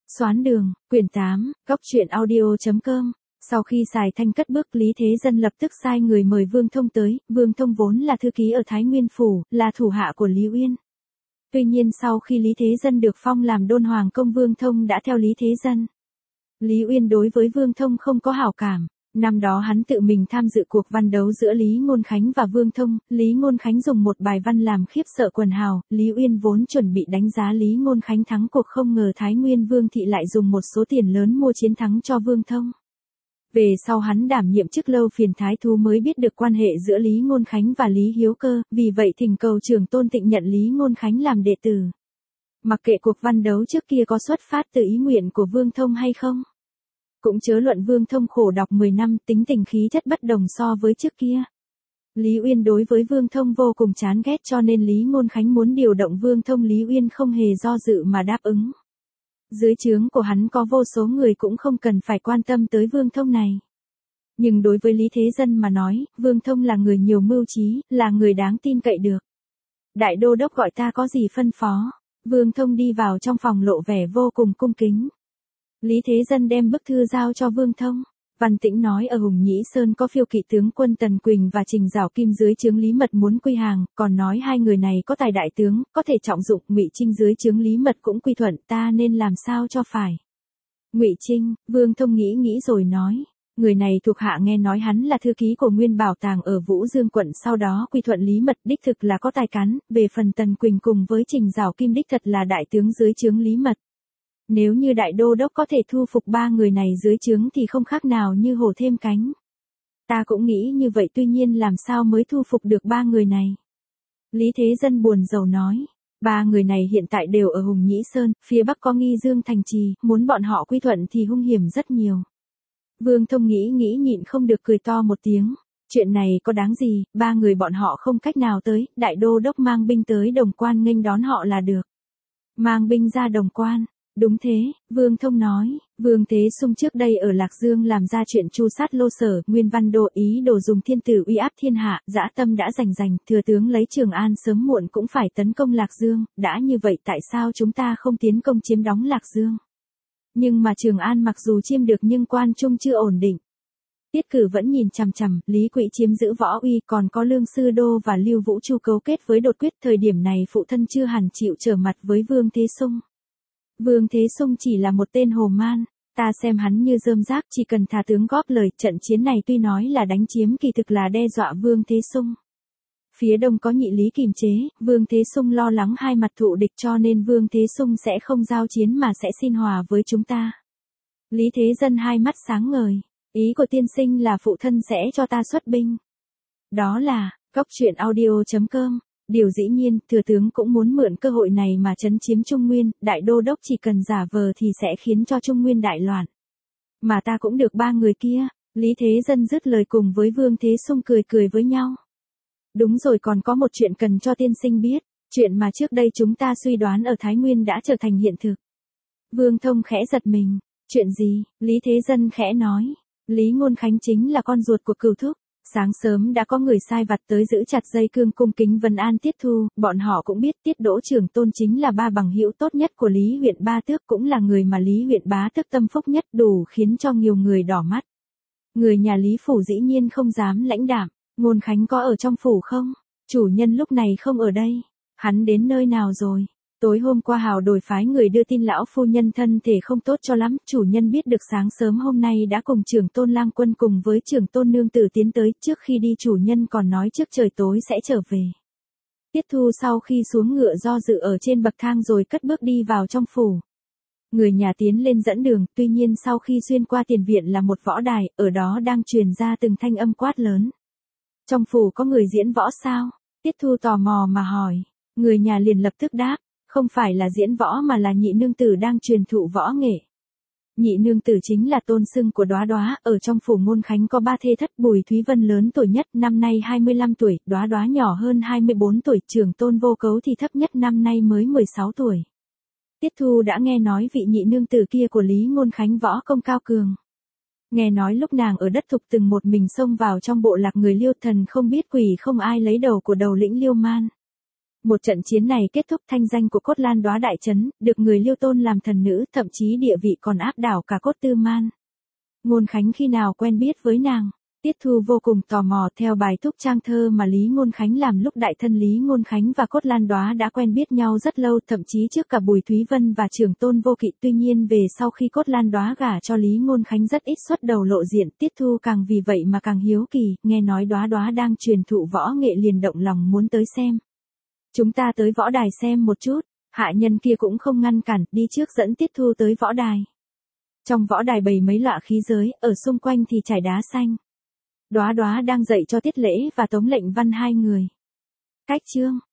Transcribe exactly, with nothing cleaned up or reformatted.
Xoán đường, quyển tám, góc truyện audio.com. Sau khi Sài Thanh cất bước, Lý Thế Dân lập tức sai người mời Vương Thông tới. Vương Thông vốn là thư ký ở Thái Nguyên Phủ, là thủ hạ của Lý Uyên. Tuy nhiên sau khi Lý Thế Dân được phong làm đôn hoàng công, Vương Thông đã theo Lý Thế Dân. Lý Uyên đối với Vương Thông không có hảo cảm. Năm đó hắn tự mình tham dự cuộc văn đấu giữa Lý Ngôn Khánh và Vương Thông, Lý Ngôn Khánh dùng một bài văn làm khiếp sợ quần hào, Lý Uyên vốn chuẩn bị đánh giá Lý Ngôn Khánh thắng cuộc, không ngờ Thái Nguyên Vương thị lại dùng một số tiền lớn mua chiến thắng cho Vương Thông. Về sau hắn đảm nhiệm chức lâu phiền thái thú mới biết được quan hệ giữa Lý Ngôn Khánh và Lý Hiếu Cơ, vì vậy thỉnh cầu Trưởng Tôn Tịnh nhận Lý Ngôn Khánh làm đệ tử. Mặc kệ cuộc văn đấu trước kia có xuất phát từ ý nguyện của Vương Thông hay không, cũng chớ luận Vương Thông khổ đọc mười năm, tính tình khí chất bất đồng so với trước kia. Lý Uyên đối với Vương Thông vô cùng chán ghét, cho nên Lý Ngôn Khánh muốn điều động Vương Thông, Lý Uyên không hề do dự mà đáp ứng. Dưới trướng của hắn có vô số người, cũng không cần phải quan tâm tới Vương Thông này. Nhưng đối với Lý Thế Dân mà nói, Vương Thông là người nhiều mưu trí, là người đáng tin cậy được. Đại đô đốc gọi ta có gì phân phó? Vương Thông đi vào trong phòng lộ vẻ vô cùng cung kính. Lý Thế Dân đem bức thư giao cho Vương Thông. Văn Tĩnh nói ở Hùng Nhĩ Sơn có phiêu kỵ tướng quân Tần Quỳnh và Trình Giảo Kim dưới trướng Lý Mật muốn quy hàng, còn nói hai người này có tài đại tướng, có thể trọng dụng. Ngụy Trinh dưới trướng Lý Mật cũng quy thuận, ta nên làm sao cho phải? Ngụy Trinh, Vương Thông nghĩ nghĩ rồi nói, người này thuộc hạ nghe nói hắn là thư ký của Nguyên Bảo Tàng ở Vũ Dương quận, sau đó quy thuận Lý Mật, đích thực là có tài cán. Về phần Tần Quỳnh cùng với Trình Giảo Kim đích thật là đại tướng dưới trướng Lý Mật. Nếu như đại đô đốc có thể thu phục ba người này dưới trướng thì không khác nào như hổ thêm cánh. Ta cũng nghĩ như vậy, tuy nhiên làm sao mới thu phục được ba người này? Lý Thế Dân buồn rầu nói, ba người này hiện tại đều ở Hùng Nhĩ Sơn, phía bắc có Nghi Dương thành trì, muốn bọn họ quy thuận thì hung hiểm rất nhiều. Vương Thông nghĩ nghĩ nhịn không được cười to một tiếng. Chuyện này có đáng gì, ba người bọn họ không cách nào tới, đại đô đốc mang binh tới Đồng Quan nghênh đón họ là được. Mang binh ra Đồng Quan. Đúng thế, Vương Thông nói, Vương Thế Sung trước đây ở Lạc Dương làm ra chuyện tru sát Lô Sở, Nguyên Văn Đô ý đồ dùng thiên tử uy áp thiên hạ, dã tâm đã rành rành, thừa tướng lấy Trường An sớm muộn cũng phải tấn công Lạc Dương, đã như vậy tại sao chúng ta không tiến công chiếm đóng Lạc Dương? Nhưng mà Trường An mặc dù chiêm được nhưng quan trung chưa ổn định. Tiết Cử vẫn nhìn chằm chằm, Lý Quỹ chiếm giữ Võ Uy, còn có Lương Sư Đô và Lưu Vũ Chu cấu kết với Đột Quyết, thời điểm này phụ thân chưa hẳn chịu trở mặt với Vương Thế Sung. Vương Thế Sung chỉ là một tên hồ man, ta xem hắn như rơm rác, chỉ cần thả tướng góp lời. Trận chiến này tuy nói là đánh chiếm, kỳ thực là đe dọa Vương Thế Sung. Phía đông có Nhị Lý kiềm chế, Vương Thế Sung lo lắng hai mặt thụ địch, cho nên Vương Thế Sung sẽ không giao chiến mà sẽ xin hòa với chúng ta. Lý Thế Dân hai mắt sáng ngời, ý của tiên sinh là phụ thân sẽ cho ta xuất binh. Đó là, góc truyện audio.com. Điều dĩ nhiên, thừa tướng cũng muốn mượn cơ hội này mà trấn chiếm Trung Nguyên, đại đô đốc chỉ cần giả vờ thì sẽ khiến cho Trung Nguyên đại loạn. Mà ta cũng được ba người kia. Lý Thế Dân dứt lời cùng với Vương Thế Sung cười cười với nhau. Đúng rồi, còn có một chuyện cần cho tiên sinh biết, chuyện mà trước đây chúng ta suy đoán ở Thái Nguyên đã trở thành hiện thực. Vương Thông khẽ giật mình, chuyện gì? Lý Thế Dân khẽ nói, Lý Ngôn Khánh chính là con ruột của Cửu Thúc. Sáng sớm đã có người sai vặt tới giữ chặt dây cương cung kính vân an Tiết Thu, bọn họ cũng biết Tiết Đỗ Trưởng Tôn chính là ba bằng hữu tốt nhất của Lý huyện Ba Tước, cũng là người mà Lý huyện Bá Tước tâm phúc nhất, đủ khiến cho nhiều người đỏ mắt. Người nhà Lý phủ dĩ nhiên không dám lãnh đạm. Ngôn Khánh có ở trong phủ không? Chủ nhân lúc này không ở đây. Hắn đến nơi nào rồi? Tối hôm qua Hào Đồi phái người đưa tin lão phu nhân thân thể không tốt cho lắm, chủ nhân biết được sáng sớm hôm nay đã cùng Trưởng Tôn Lang Quân cùng với Trưởng Tôn Nương Tử tiến tới, trước khi đi chủ nhân còn nói trước trời tối sẽ trở về. Tiết Thu sau khi xuống ngựa do dự ở trên bậc thang rồi cất bước đi vào trong phủ. Người nhà tiến lên dẫn đường, tuy nhiên sau khi xuyên qua tiền viện là một võ đài, ở đó đang truyền ra từng thanh âm quát lớn. Trong phủ có người diễn võ sao? Tiết Thu tò mò mà hỏi. Người nhà liền lập tức đáp. Không phải là diễn võ mà là nhị nương tử đang truyền thụ võ nghệ. Nhị nương tử chính là tôn xưng của Đóa Đóa, ở trong phủ Ngôn Khánh có ba thê thất, Bùi Thúy Vân lớn tuổi nhất, năm nay hai mươi lăm tuổi, Đóa Đóa nhỏ hơn hai mươi bốn tuổi, Trưởng Tôn Vô Cấu thì thấp nhất, năm nay mới mười sáu tuổi. Tiết Thu đã nghe nói vị nhị nương tử kia của Lý Ngôn Khánh võ công cao cường. Nghe nói lúc nàng ở đất thục từng một mình xông vào trong bộ lạc người Liêu, thần không biết quỷ không ai lấy đầu của đầu lĩnh Liêu Man. Một trận chiến này kết thúc thanh danh của Cốt Lan Đóa đại chấn, được người Liêu tôn làm thần nữ, thậm chí địa vị còn áp đảo cả Cốt Tư Man. Ngôn Khánh khi nào quen biết với nàng? Tiết Thu vô cùng tò mò, theo bài thúc trang thơ mà Lý Ngôn Khánh làm lúc đại thân, Lý Ngôn Khánh và Cốt Lan Đóa đã quen biết nhau rất lâu, thậm chí trước cả Bùi Thúy Vân và Trường Tôn Vô Kỵ. Tuy nhiên về sau khi Cốt Lan Đóa gả cho Lý Ngôn Khánh rất ít xuất đầu lộ diện, Tiết Thu càng vì vậy mà càng hiếu kỳ, nghe nói Đóa Đóa đang truyền thụ võ nghệ liền động lòng muốn tới xem. Chúng ta tới võ đài xem một chút, hạ nhân kia cũng không ngăn cản, đi trước dẫn Tiết Thu tới võ đài. Trong võ đài bày mấy loại khí giới, ở xung quanh thì trải đá xanh. Đóa Đóa đang dạy cho Tiết Lễ và Tống Lệnh Văn hai người. Cách chương